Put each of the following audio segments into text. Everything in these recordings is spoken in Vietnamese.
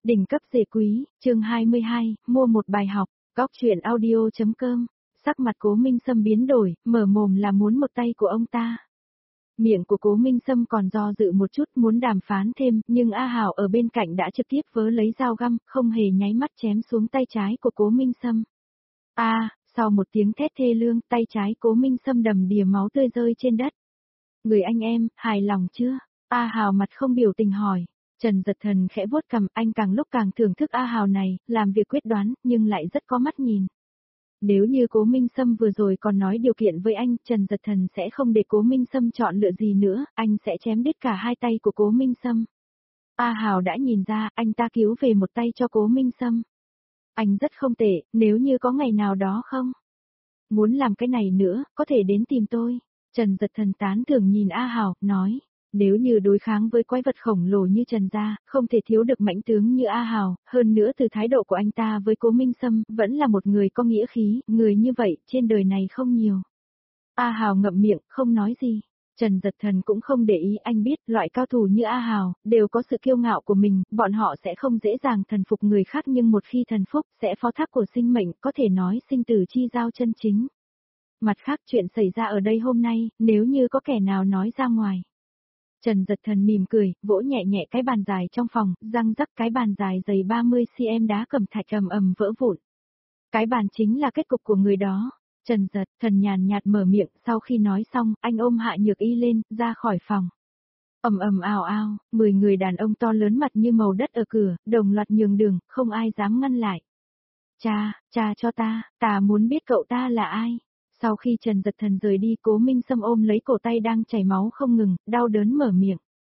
Đỉnh cấp rể quý, chương 22, mua một bài học, góc chuyện audio.com, sắc mặt Cố Minh Sâm biến đổi, mở mồm là muốn một tay của ông ta. Miệng của Cố Minh Sâm còn do dự một chút muốn đàm phán thêm, nhưng A Hảo ở bên cạnh đã trực tiếp vớ lấy dao găm, không hề nháy mắt chém xuống tay trái của Cố Minh Sâm. Sau một tiếng thét thê lương, tay trái Cố Minh Sâm đầm đìa máu tươi rơi trên đất. Người anh em, hài lòng chưa? A Hảo mặt không biểu tình hỏi. Trần Dật Thần khẽ vuốt cằm, anh càng lúc càng thưởng thức A Hảo này, làm việc quyết đoán, nhưng lại rất có mắt nhìn. Nếu như Cố Minh Sâm vừa rồi còn nói điều kiện với anh, Trần Dật Thần sẽ không để Cố Minh Sâm chọn lựa gì nữa, anh sẽ chém đứt cả hai tay của Cố Minh Sâm. A Hảo đã nhìn ra, anh ta cứu về một tay cho Cố Minh Sâm. Anh rất không tệ, nếu như có ngày nào đó không muốn làm cái này nữa, có thể đến tìm tôi. Trần Dật Thần tán thưởng nhìn A Hảo, nói. Nếu như đối kháng với quái vật khổng lồ như Trần gia, không thể thiếu được mãnh tướng như A Hảo, hơn nữa từ thái độ của anh ta với Cố Minh Sâm, vẫn là một người có nghĩa khí, người như vậy, trên đời này không nhiều. A Hảo ngậm miệng, không nói gì. Trần Dật Thần cũng không để ý, anh biết, loại cao thủ như A Hảo, đều có sự kiêu ngạo của mình, bọn họ sẽ không dễ dàng thần phục người khác nhưng một khi thần phục, sẽ phó thác của sinh mệnh, có thể nói sinh tử chi giao chân chính. Mặt khác chuyện xảy ra ở đây hôm nay, nếu như có kẻ nào nói ra ngoài. Trần Dật Thần mỉm cười, vỗ nhẹ nhẹ cái bàn dài trong phòng, răng rắc cái bàn dài dày 30cm đá cẩm thạch ầm ầm vỡ vụn. Cái bàn chính là kết cục của người đó. Trần Dật Thần nhàn nhạt mở miệng, sau khi nói xong, anh ôm Hạ Nhược Y lên, ra khỏi phòng. Ầm ầm ào ào, 10 người đàn ông to lớn mặt như màu đất ở cửa, đồng loạt nhường đường, không ai dám ngăn lại. Cha cho ta muốn biết cậu ta là ai. Sau khi Trần Dật Thần rời đi, Cố Minh Sâm ôm lấy cổ tay đang chảy máu không ngừng, đau đớn mở miệng.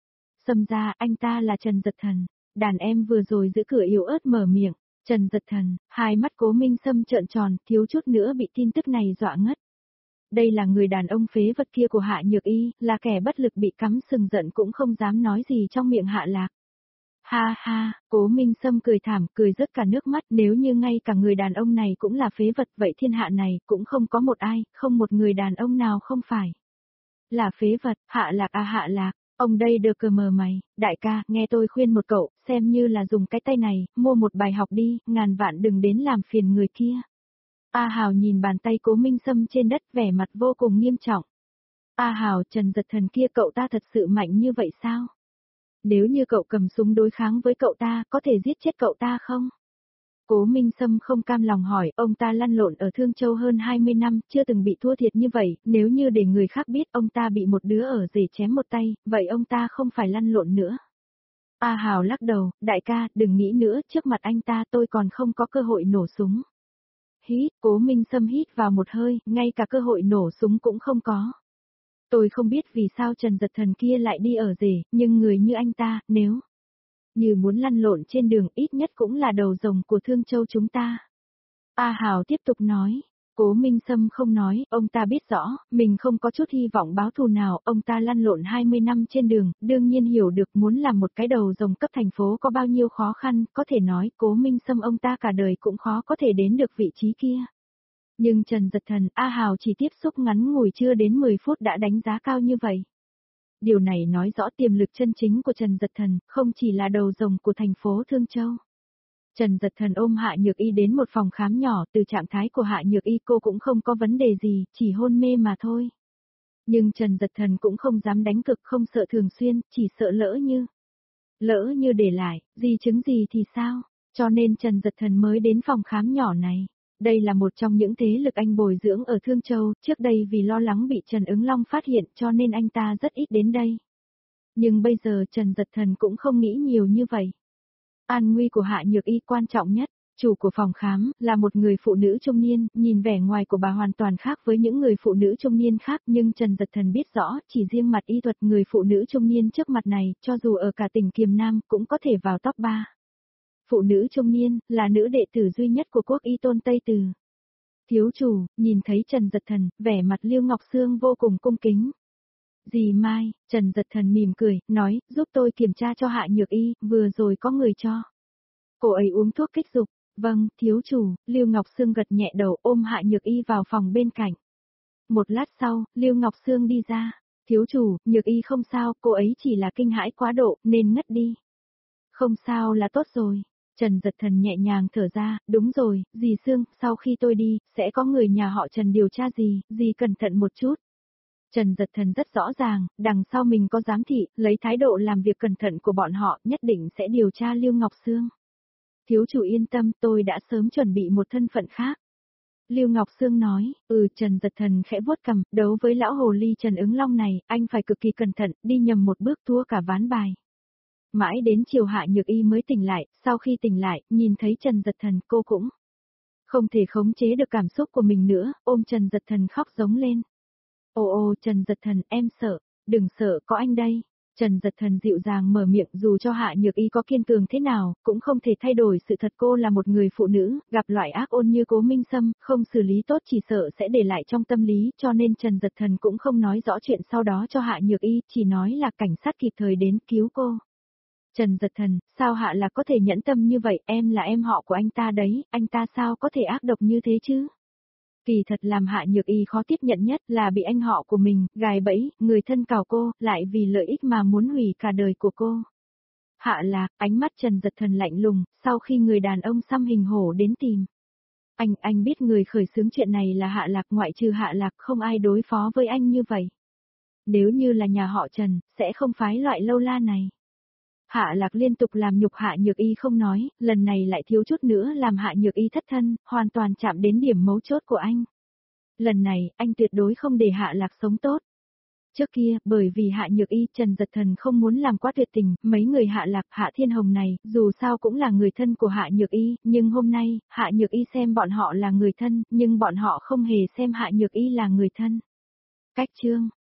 Sâm ra, anh ta là Trần Dật Thần. Đàn em vừa rồi giữ cửa yếu ớt mở miệng. Trần Dật Thần, hai mắt Cố Minh Sâm trợn tròn, thiếu chút nữa bị tin tức này dọa ngất. Đây là người đàn ông phế vật kia của Hạ Nhược Y, là kẻ bất lực bị cắm sừng giận cũng không dám nói gì trong miệng Hạ Lạc. Ha ha, Cố Minh Sâm cười thảm, cười rớt cả nước mắt, nếu như ngay cả người đàn ông này cũng là phế vật, vậy thiên hạ này cũng không có một ai, không một người đàn ông nào không phải là phế vật. Hạ Lạc à Hạ Lạc, ông đây được cờ mờ mày, đại ca, nghe tôi khuyên một cậu, xem như là dùng cái tay này, mua một bài học đi, ngàn vạn đừng đến làm phiền người kia. A Hảo nhìn bàn tay Cố Minh Sâm trên đất, vẻ mặt vô cùng nghiêm trọng. A Hảo, Trần Dật Thần kia cậu ta thật sự mạnh như vậy sao? Nếu như cậu cầm súng đối kháng với cậu ta, có thể giết chết cậu ta không? Cố Minh Sâm không cam lòng hỏi, ông ta lăn lộn ở Thương Châu hơn 20 năm, chưa từng bị thua thiệt như vậy, nếu như để người khác biết ông ta bị một đứa ở rể chém một tay, vậy ông ta không phải lăn lộn nữa. A Hảo lắc đầu, đại ca, đừng nghĩ nữa, trước mặt anh ta tôi còn không có cơ hội nổ súng. Hít, Cố Minh Sâm hít vào một hơi, ngay cả cơ hội nổ súng cũng không có. Tôi không biết vì sao Trần Dật Thần kia lại đi ở rể, nhưng người như anh ta, nếu như muốn lăn lộn trên đường ít nhất cũng là đầu rồng của Thương Châu chúng ta. A Hảo tiếp tục nói, Cố Minh Sâm không nói, ông ta biết rõ, mình không có chút hy vọng báo thù nào, ông ta lăn lộn 20 năm trên đường, đương nhiên hiểu được muốn làm một cái đầu rồng cấp thành phố có bao nhiêu khó khăn, có thể nói Cố Minh Sâm ông ta cả đời cũng khó có thể đến được vị trí kia. Nhưng Trần Dật Thần, A Hảo chỉ tiếp xúc ngắn ngủi chưa đến 10 phút đã đánh giá cao như vậy. Điều này nói rõ tiềm lực chân chính của Trần Dật Thần, không chỉ là đầu rồng của thành phố Thương Châu. Trần Dật Thần ôm Hạ Nhược Y đến một phòng khám nhỏ, từ trạng thái của Hạ Nhược Y cô cũng không có vấn đề gì, chỉ hôn mê mà thôi. Nhưng Trần Dật Thần cũng không dám đánh cực, không sợ thường xuyên, chỉ sợ lỡ như để lại, di chứng gì thì sao, cho nên Trần Dật Thần mới đến phòng khám nhỏ này. Đây là một trong những thế lực anh bồi dưỡng ở Thương Châu, trước đây vì lo lắng bị Trần Ứng Long phát hiện cho nên anh ta rất ít đến đây. Nhưng bây giờ Trần Dật Thần cũng không nghĩ nhiều như vậy. An nguy của Hạ Nhược Y quan trọng nhất, chủ của phòng khám, là một người phụ nữ trung niên, nhìn vẻ ngoài của bà hoàn toàn khác với những người phụ nữ trung niên khác nhưng Trần Dật Thần biết rõ, chỉ riêng mặt y thuật người phụ nữ trung niên trước mặt này, cho dù ở cả tỉnh Kiềm Nam cũng có thể vào top 3. Phụ nữ trung niên, là nữ đệ tử duy nhất của Quốc Y Tôn Tây Từ. Thiếu chủ, nhìn thấy Trần Dật Thần, vẻ mặt Liêu Ngọc Sương vô cùng cung kính. Dì Mai, Trần Dật Thần mỉm cười, nói, giúp tôi kiểm tra cho Hạ Nhược Y, vừa rồi có người cho cô ấy uống thuốc kích dục. Vâng, thiếu chủ, Liêu Ngọc Sương gật nhẹ đầu ôm Hạ Nhược Y vào phòng bên cạnh. Một lát sau, Liêu Ngọc Sương đi ra. Thiếu chủ, Nhược Y không sao, cô ấy chỉ là kinh hãi quá độ, nên ngất đi. Không sao là tốt rồi. Trần Giật Thần nhẹ nhàng thở ra, đúng rồi, dì Sương, sau khi tôi đi, sẽ có người nhà họ Trần điều tra dì cẩn thận một chút. Trần Giật Thần rất rõ ràng, đằng sau mình có giám thị, lấy thái độ làm việc cẩn thận của bọn họ, nhất định sẽ điều tra Lưu Ngọc Sương. Thiếu chủ yên tâm, tôi đã sớm chuẩn bị một thân phận khác. Lưu Ngọc Sương nói, Trần Giật Thần khẽ vuốt cằm, đấu với lão hồ ly Trần Ứng Long này, anh phải cực kỳ cẩn thận, đi nhầm một bước thua cả ván bài. Mãi đến chiều Hạ Nhược Y mới tỉnh lại, sau khi tỉnh lại, nhìn thấy Trần Giật Thần, cô cũng không thể khống chế được cảm xúc của mình nữa, ôm Trần Giật Thần khóc giống lên. Ồ Trần Giật Thần, em sợ, đừng sợ, có anh đây. Trần Giật Thần dịu dàng mở miệng, dù cho Hạ Nhược Y có kiên cường thế nào, cũng không thể thay đổi sự thật cô là một người phụ nữ, gặp loại ác ôn như Cố Minh Sâm, không xử lý tốt chỉ sợ sẽ để lại trong tâm lý, cho nên Trần Giật Thần cũng không nói rõ chuyện sau đó cho Hạ Nhược Y, chỉ nói là cảnh sát kịp thời đến cứu cô. Trần Giật Thần, sao Hạ Lạc có thể nhẫn tâm như vậy, em là em họ của anh ta đấy, anh ta sao có thể ác độc như thế chứ? Kỳ thật làm Hạ Nhược Y khó tiếp nhận nhất là bị anh họ của mình, gài bẫy, người thân cào cô, lại vì lợi ích mà muốn hủy cả đời của cô. Hạ Lạc, ánh mắt Trần Giật Thần lạnh lùng, sau khi người đàn ông xăm hình hổ đến tìm. Anh biết người khởi xướng chuyện này là Hạ Lạc, ngoại trừ Hạ Lạc không ai đối phó với anh như vậy. Nếu như là nhà họ Trần, sẽ không phái loại lâu la này. Hạ Lạc liên tục làm nhục Hạ Nhược Y không nói, lần này lại thiếu chút nữa làm Hạ Nhược Y thất thân, hoàn toàn chạm đến điểm mấu chốt của anh. Lần này, anh tuyệt đối không để Hạ Lạc sống tốt. Trước kia, bởi vì Hạ Nhược Y, Trần Giật Thần không muốn làm quá tuyệt tình, mấy người Hạ Lạc, Hạ Thiên Hồng này, dù sao cũng là người thân của Hạ Nhược Y, nhưng hôm nay, Hạ Nhược Y xem bọn họ là người thân, nhưng bọn họ không hề xem Hạ Nhược Y là người thân. Cách chương